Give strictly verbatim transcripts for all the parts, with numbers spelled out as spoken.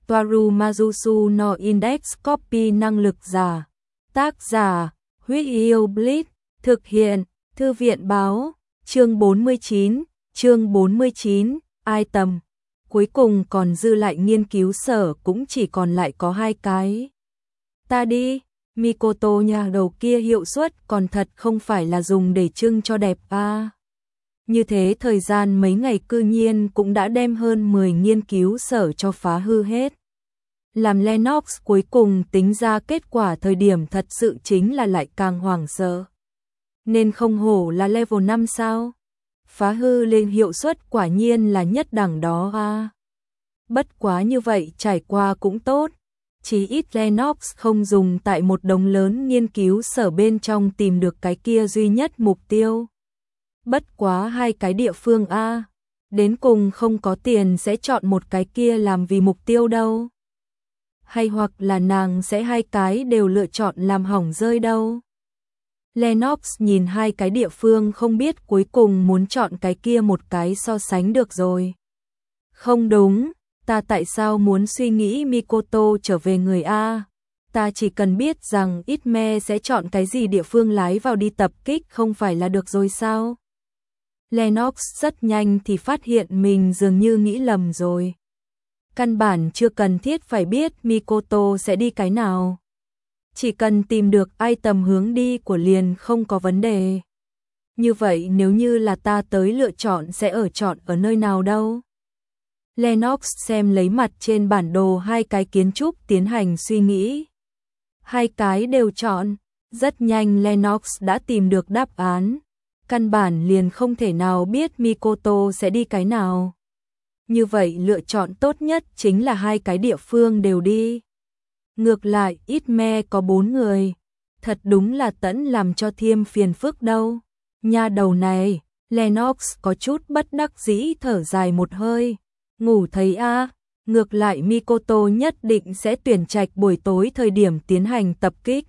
Toaru Mazusu no Index Copy năng lực giả. Tác giả, Huyết Yêu Blitz, thực hiện, Thư viện báo, chương bốn mươi chín, chương bốn mươi chín, item. Cuối cùng còn dư lại nghiên cứu sở cũng chỉ còn lại có hai cái. Ta đi, Mikoto nhà đầu kia hiệu suất còn thật không phải là dùng để trưng cho đẹp à. Như thế thời gian mấy ngày cư nhiên cũng đã đem hơn mười nghiên cứu sở cho phá hư hết. Làm Lennox cuối cùng tính ra kết quả thời điểm thật sự chính là lại càng hoảng sợ. Nên không hổ là level năm sao? Phá hư lên hiệu suất quả nhiên là nhất đẳng đó à. Bất quá như vậy trải qua cũng tốt. Chỉ ít Lennox không dùng tại một đống lớn nghiên cứu sở bên trong tìm được cái kia duy nhất mục tiêu. Bất quá hai cái địa phương A, đến cùng không có tiền sẽ chọn một cái kia làm vì mục tiêu đâu. Hay hoặc là nàng sẽ hai cái đều lựa chọn làm hỏng rơi đâu. Lennox nhìn hai cái địa phương không biết cuối cùng muốn chọn cái kia một cái so sánh được rồi. Không đúng, ta tại sao muốn suy nghĩ Mikoto trở về người A? Ta chỉ cần biết rằng Itme sẽ chọn cái gì địa phương lái vào đi tập kích không phải là được rồi sao? Lennox rất nhanh thì phát hiện mình dường như nghĩ lầm rồi. Căn bản chưa cần thiết phải biết Mikoto sẽ đi cái nào. Chỉ cần tìm được item hướng đi của liền không có vấn đề. Như vậy nếu như là ta tới lựa chọn sẽ ở chọn ở nơi nào đâu? Lennox xem lấy mặt trên bản đồ hai cái kiến trúc tiến hành suy nghĩ. Hai cái đều chọn, rất nhanh Lennox đã tìm được đáp án. Căn bản liền không thể nào biết Mikoto sẽ đi cái nào. Như vậy lựa chọn tốt nhất chính là hai cái địa phương đều đi. Ngược lại Itme có bốn người. Thật đúng là tẫn làm cho thêm phiền phức đâu. Nha đầu này, Lennox có chút bất đắc dĩ thở dài một hơi. Ngủ thấy a à, ngược lại Mikoto nhất định sẽ tuyển trạch buổi tối thời điểm tiến hành tập kích.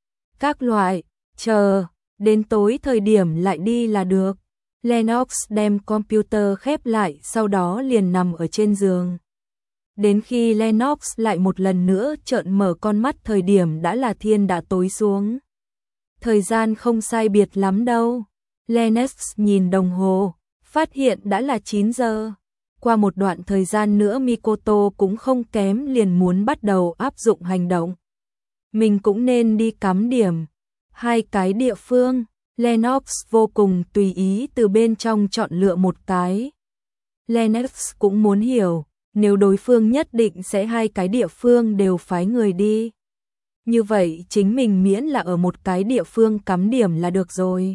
Các loại, chờ, đến tối thời điểm lại đi là được. Lennox đem computer khép lại sau đó liền nằm ở trên giường. Đến khi Lennox lại một lần nữa trợn mở con mắt thời điểm đã là thiên đã tối xuống. Thời gian không sai biệt lắm đâu. Lennox nhìn đồng hồ, phát hiện đã là chín giờ. Qua một đoạn thời gian nữa Mikoto cũng không kém liền muốn bắt đầu áp dụng hành động. Mình cũng nên đi cắm điểm. Hai cái địa phương, Lennox vô cùng tùy ý từ bên trong chọn lựa một cái. Lennox cũng muốn hiểu, nếu đối phương nhất định sẽ hai cái địa phương đều phái người đi. Như vậy chính mình miễn là ở một cái địa phương cắm điểm là được rồi.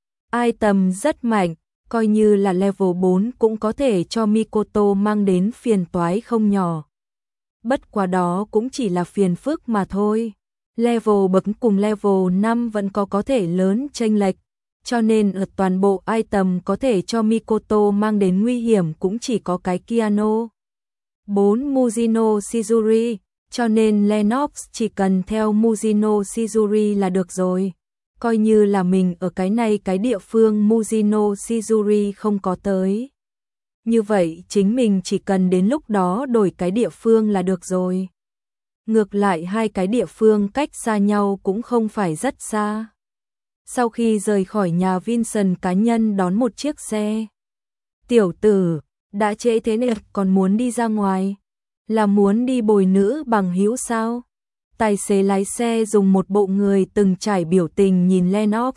Item rất mạnh, coi như là level bốn cũng có thể cho Mikoto mang đến phiền toái không nhỏ. Bất quá đó cũng chỉ là phiền phức mà thôi. Level bậc cùng level năm vẫn có có thể lớn chênh lệch, cho nên ở toàn bộ item có thể cho Mikoto mang đến nguy hiểm cũng chỉ có cái Kiano. bốn Mujino Shizuri, cho nên Lennox chỉ cần theo Mujino Shizuri là được rồi. Coi như là mình ở cái này cái địa phương Mujino Shizuri không có tới. Như vậy chính mình chỉ cần đến lúc đó đổi cái địa phương là được rồi. Ngược lại hai cái địa phương cách xa nhau cũng không phải rất xa. Sau khi rời khỏi nhà Vincent cá nhân đón một chiếc xe. Tiểu tử, đã trễ thế này còn muốn đi ra ngoài? Là muốn đi bồi nữ bằng hữu sao? Tài xế lái xe dùng một bộ người từng trải biểu tình nhìn Lennox.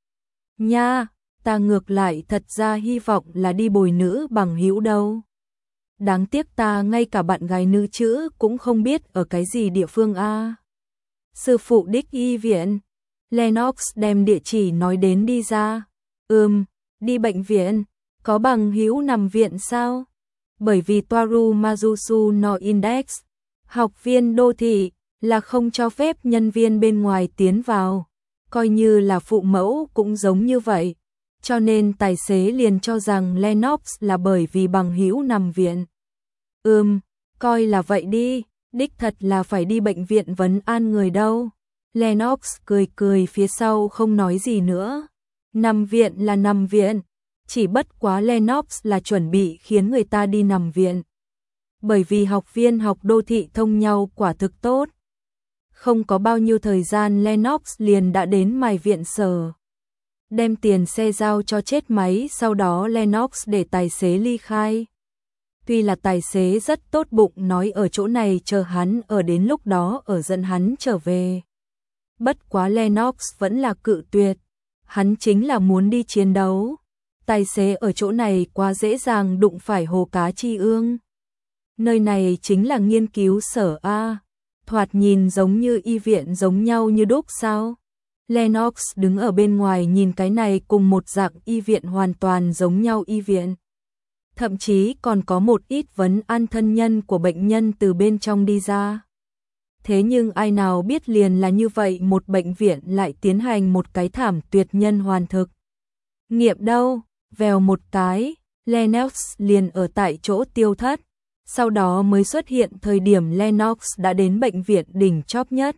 Nha, ta ngược lại thật ra hy vọng là đi bồi nữ bằng hữu đâu. Đáng tiếc ta ngay cả bạn gái nữ chữ cũng không biết ở cái gì địa phương a. Sư phụ đích y viện. Lennox đem địa chỉ nói đến đi ra. Ừm, đi bệnh viện. Có bằng hữu nằm viện sao? Bởi vì Toaru Mazusu no Index, học viên đô thị, là không cho phép nhân viên bên ngoài tiến vào. Coi như là phụ mẫu cũng giống như vậy. Cho nên tài xế liền cho rằng Lennox là bởi vì bằng hữu nằm viện. Ừm, coi là vậy đi, đích thật là phải đi bệnh viện vấn an người đâu. Lennox cười cười phía sau không nói gì nữa. Nằm viện là nằm viện, chỉ bất quá Lennox là chuẩn bị khiến người ta đi nằm viện. bởi vì học viên học đô thị thông nhau quả thực tốt. Không có bao nhiêu thời gian Lennox liền đã đến mài viện sở. Đem tiền xe giao cho chết máy, sau đó Lennox để tài xế ly khai. Tuy là tài xế rất tốt bụng nói ở chỗ này chờ hắn ở đến lúc đó ở dẫn hắn trở về. Bất quá Lennox vẫn là cự tuyệt, hắn chính là muốn đi chiến đấu. Tài xế ở chỗ này quá dễ dàng đụng phải hồ cá chi ương. Nơi này chính là nghiên cứu sở A, thoạt nhìn giống như y viện giống nhau như đúc sao. Lennox đứng ở bên ngoài nhìn cái này cùng một dạng y viện hoàn toàn giống nhau y viện. Thậm chí còn có một ít vấn an thân nhân của bệnh nhân từ bên trong đi ra. Thế nhưng ai nào biết liền là như vậy một bệnh viện lại tiến hành một cái thảm tuyệt nhân hoàn thực. Nghiệm đâu, vèo một cái, Lennox liền ở tại chỗ tiêu thất. Sau đó mới xuất hiện thời điểm Lennox đã đến bệnh viện đỉnh chóp nhất.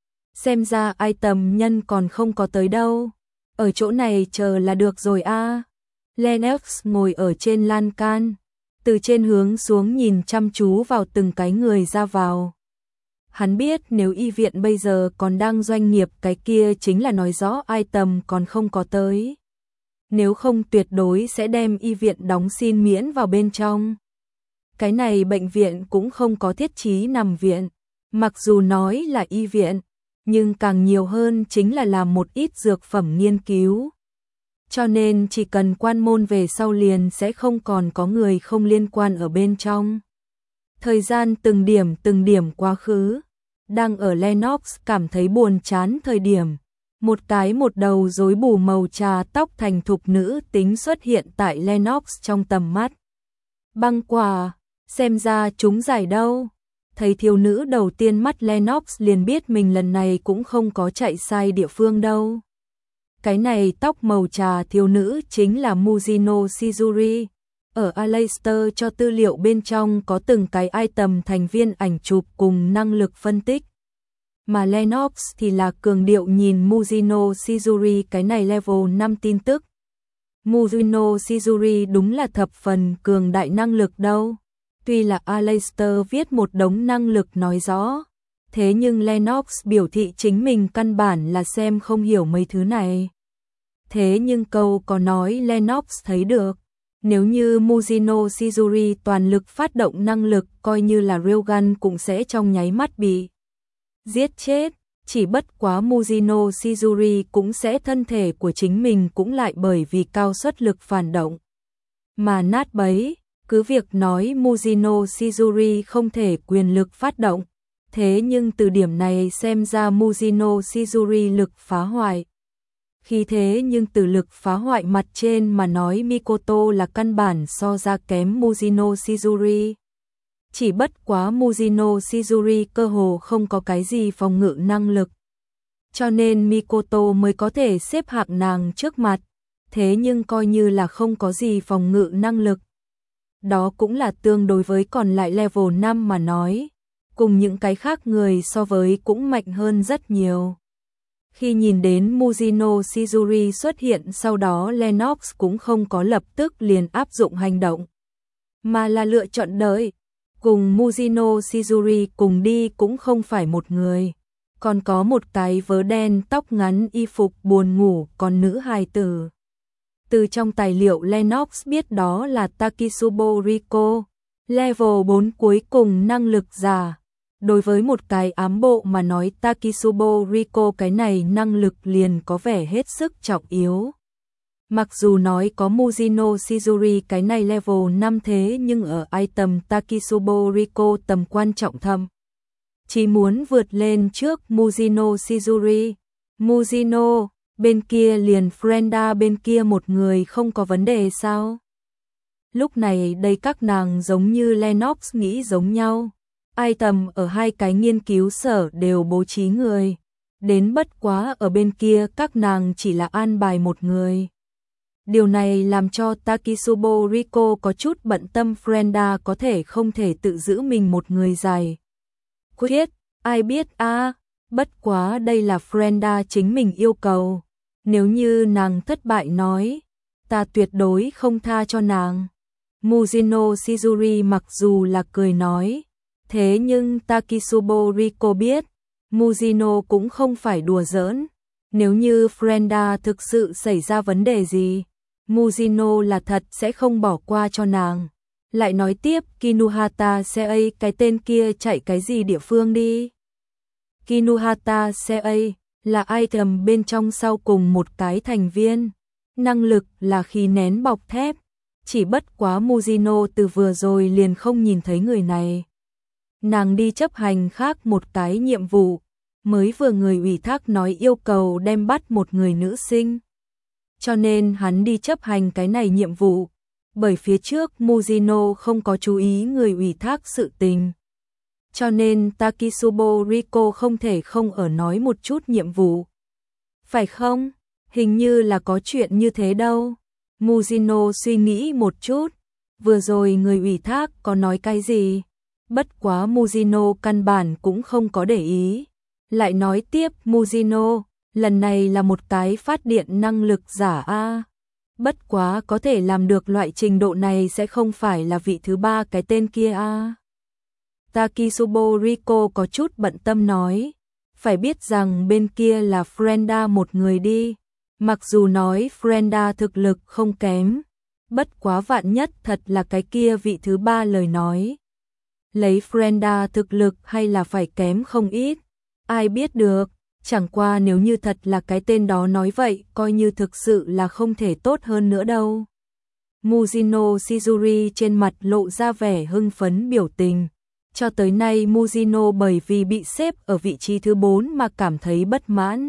Xem ra ai tầm nhân còn không có tới đâu. Ở chỗ này chờ là được rồi a. À. Lennox ngồi ở trên lan can, từ trên hướng xuống nhìn chăm chú vào từng cái người ra vào. Hắn biết nếu y viện bây giờ còn đang doanh nghiệp cái kia chính là nói rõ ai tầm còn không có tới. Nếu không tuyệt đối sẽ đem y viện đóng xin miễn vào bên trong. Cái này bệnh viện cũng không có thiết chí nằm viện, mặc dù nói là y viện, nhưng càng nhiều hơn chính là làm một ít dược phẩm nghiên cứu. Cho nên chỉ cần quan môn về sau liền sẽ không còn có người không liên quan ở bên trong. Thời gian từng điểm từng điểm quá khứ, đang ở Lennox cảm thấy buồn chán thời điểm, một cái một đầu rối bù màu trà tóc thành thục nữ tính xuất hiện tại Lennox trong tầm mắt. Băng quả, xem ra chúng giải đâu. Thấy thiếu nữ đầu tiên mắt Lennox liền biết mình lần này cũng không có chạy sai địa phương đâu. Cái này tóc màu trà thiếu nữ chính là Muzino Shizuri. Ở Aleister cho tư liệu bên trong có từng cái item thành viên ảnh chụp cùng năng lực phân tích. Mà Lennox thì là cường điệu nhìn Muzino Shizuri cái này level năm tin tức. Muzino Shizuri đúng là thập phần cường đại năng lực đâu. Tuy là Aleister viết một đống năng lực nói rõ, thế nhưng Lennox biểu thị chính mình căn bản là xem không hiểu mấy thứ này. Thế nhưng câu có nói Lennox thấy được, nếu như Muzino Shizuri toàn lực phát động năng lực coi như là Railgun cũng sẽ trong nháy mắt bị giết chết, chỉ bất quá Muzino Shizuri cũng sẽ thân thể của chính mình cũng lại bởi vì cao suất lực phản động mà nát bấy. Cứ việc nói Muzino Shizuri không thể quyền lực phát động, thế nhưng từ điểm này xem ra Muzino Shizuri lực phá hoại. Khi thế nhưng từ lực phá hoại mặt trên mà nói Mikoto là căn bản so ra kém Muzino Shizuri. Chỉ bất quá Muzino Shizuri cơ hồ không có cái gì phòng ngự năng lực. Cho nên Mikoto mới có thể xếp hạng nàng trước mặt, thế nhưng coi như là không có gì phòng ngự năng lực. Đó cũng là tương đối với còn lại level năm mà nói, cùng những cái khác người so với cũng mạnh hơn rất nhiều. Khi nhìn đến Muzino Shizuri xuất hiện sau đó Lennox cũng không có lập tức liền áp dụng hành động, mà là lựa chọn đợi. Cùng Muzino Shizuri cùng đi cũng không phải một người, còn có một cái vớ đen tóc ngắn y phục buồn ngủ còn nữ hài tử. Từ trong tài liệu Lennox biết đó là Takisubo Riko, level bốn cuối cùng năng lực giả. Đối với một cái ám bộ mà nói Takisubo Riko cái này năng lực liền có vẻ hết sức trọng yếu. Mặc dù nói có Muzino Shizuri cái này level năm thế nhưng ở item Takisubo Riko tầm quan trọng thâm. Chỉ muốn vượt lên trước Muzino Shizuri. Muzino, bên kia liền Frenda bên kia một người không có vấn đề sao? Lúc này đây các nàng giống như Lennox nghĩ giống nhau. Item ở hai cái nghiên cứu sở đều bố trí người. Đến bất quá ở bên kia các nàng chỉ là an bài một người. Điều này làm cho Takisubo Riko có chút bận tâm Frenda có thể không thể tự giữ mình một người dài. Quyết, ai biết a à, bất quá đây là Frenda chính mình yêu cầu. Nếu như nàng thất bại nói, ta tuyệt đối không tha cho nàng. Mujino Shizuri mặc dù là cười nói, thế nhưng Takisubo Riko biết, Mujino cũng không phải đùa giỡn. Nếu như Frenda thực sự xảy ra vấn đề gì, Mujino là thật sẽ không bỏ qua cho nàng. Lại nói tiếp, Kinuhata Sei cái tên kia chạy cái gì địa phương đi. Kinuhata Sei là item bên trong sau cùng một cái thành viên. Năng lực là khí nén bọc thép. Chỉ bất quá Mujino từ vừa rồi liền không nhìn thấy người này. Nàng đi chấp hành khác một cái nhiệm vụ. Mới vừa người ủy thác nói yêu cầu đem bắt một người nữ sinh. Cho nên hắn đi chấp hành cái này nhiệm vụ. Bởi phía trước Mujino không có chú ý người ủy thác sự tình. Cho nên Takisubo Riko không thể không ở nói một chút nhiệm vụ. Phải không? Hình như là có chuyện như thế đâu. Mujino suy nghĩ một chút. Vừa rồi người ủy thác có nói cái gì? Bất quá Mujino căn bản cũng không có để ý. Lại nói tiếp Mujino, lần này là một cái phát điện năng lực giả a. Bất quá có thể làm được loại trình độ này sẽ không phải là vị thứ ba cái tên kia a. Takisubo Riko có chút bận tâm nói, phải biết rằng bên kia là Frenda một người đi. Mặc dù nói Frenda thực lực không kém, bất quá vạn nhất thật là cái kia vị thứ ba lời nói. Lấy Frenda thực lực hay là phải kém không ít. Ai biết được, chẳng qua nếu như thật là cái tên đó nói vậy, coi như thực sự là không thể tốt hơn nữa đâu. Mujino Shizuri trên mặt lộ ra vẻ hưng phấn biểu tình. Cho tới nay Mujino bởi vì bị xếp ở vị trí thứ bốn mà cảm thấy bất mãn.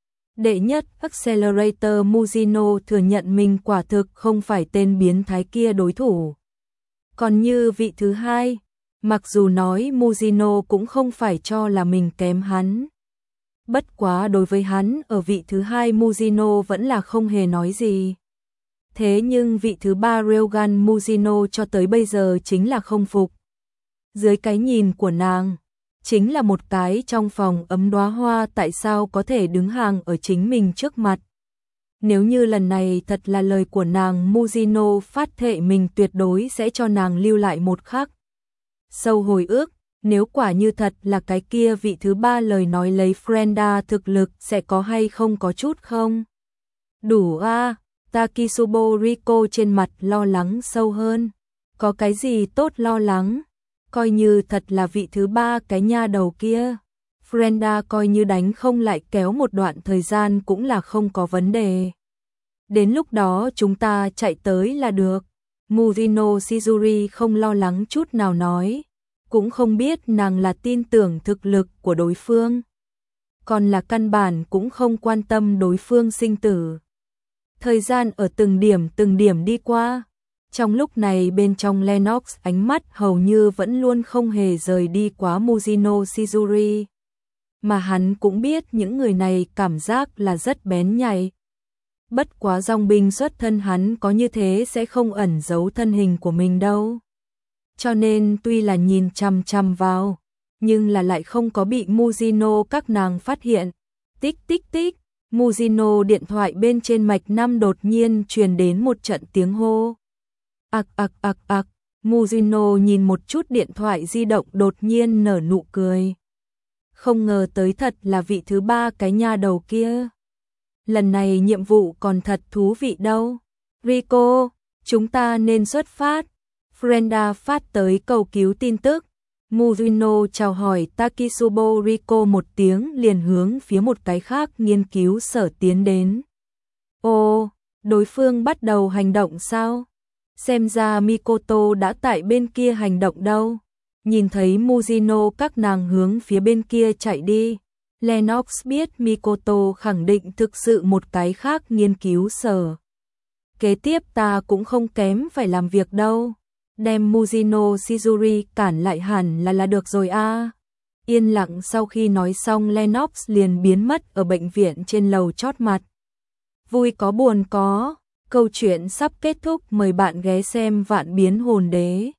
Đệ nhất Accelerator Mujino thừa nhận mình quả thực không phải tên biến thái kia đối thủ. Còn như vị thứ hai, mặc dù nói Mujino cũng không phải cho là mình kém hắn. Bất quá đối với hắn ở vị thứ hai Mujino vẫn là không hề nói gì. Thế nhưng vị thứ ba Ryogan Mujino cho tới bây giờ chính là không phục. Dưới cái nhìn của nàng, chính là một cái trong phòng ấm đóa hoa tại sao có thể đứng hàng ở chính mình trước mặt. Nếu như lần này thật là lời của nàng, Mujino phát thệ mình tuyệt đối sẽ cho nàng lưu lại một khắc sâu hồi ức. Nếu quả như thật là cái kia vị thứ ba lời nói lấy Frenda thực lực sẽ có hay không có chút không? Đủ a, à, Takisubo Riko trên mặt lo lắng sâu hơn. Có cái gì tốt lo lắng? Coi như thật là vị thứ ba cái nha đầu kia. Frenda coi như đánh không lại kéo một đoạn thời gian cũng là không có vấn đề. Đến lúc đó chúng ta chạy tới là được. Mujino Shizuri không lo lắng chút nào nói. Cũng không biết nàng là tin tưởng thực lực của đối phương. Còn là căn bản cũng không quan tâm đối phương sinh tử. Thời gian ở từng điểm từng điểm đi qua. Trong lúc này bên trong Lennox ánh mắt hầu như vẫn luôn không hề rời đi quá Mujino Shizuri. Mà hắn cũng biết những người này cảm giác là rất bén nhạy. Bất quá dòng binh xuất thân hắn có như thế sẽ không ẩn giấu thân hình của mình đâu. Cho nên tuy là nhìn chằm chằm vào, nhưng là lại không có bị Mujino các nàng phát hiện. Tích tích tích, Mujino điện thoại bên trên mạch năm đột nhiên truyền đến một trận tiếng hô. Ặc ặc ặc ặc, Mujino nhìn một chút điện thoại di động đột nhiên nở nụ cười. Không ngờ tới thật là vị thứ ba cái nha đầu kia. Lần này nhiệm vụ còn thật thú vị đâu. Riko, chúng ta nên xuất phát. Frenda phát tới cầu cứu tin tức. Mujino chào hỏi Takisubo Riko một tiếng liền hướng phía một cái khác nghiên cứu sở tiến đến. Ồ, đối phương bắt đầu hành động sao? Xem ra Mikoto đã tại bên kia hành động đâu. Nhìn thấy Mujino các nàng hướng phía bên kia chạy đi. Lennox biết Mikoto khẳng định thực sự một cái khác nghiên cứu sở. Kế tiếp ta cũng không kém phải làm việc đâu. Đem Mujino Shizuri cản lại hẳn là là được rồi a. À. Yên lặng sau khi nói xong Lennox liền biến mất ở bệnh viện trên lầu chót mặt. Vui có buồn có, câu chuyện sắp kết thúc, mời bạn ghé xem Vạn Biến Hồn Đế.